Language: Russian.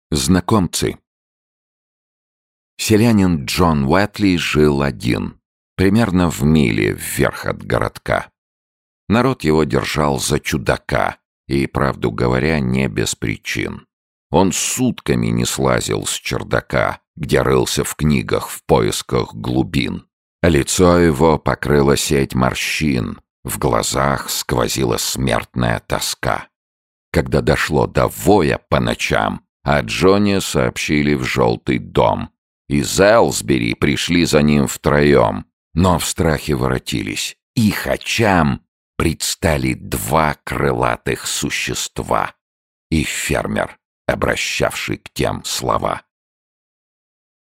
Знакомцы. Селянин Джон Уэтли жил один, примерно в миле вверх от городка. Народ его держал за чудака, и, правду говоря, не без причин. Он сутками не слазил с чердака, где рылся в книгах в поисках глубин. Лицо его покрыла сеть морщин, в глазах сквозила смертная тоска. Когда дошло до воя по ночам, о Джоне сообщили в желтый дом. Из Элсбери пришли за ним втроем, но в страхе воротились. Их очам предстали два крылатых существа и фермер, обращавший к тем слова.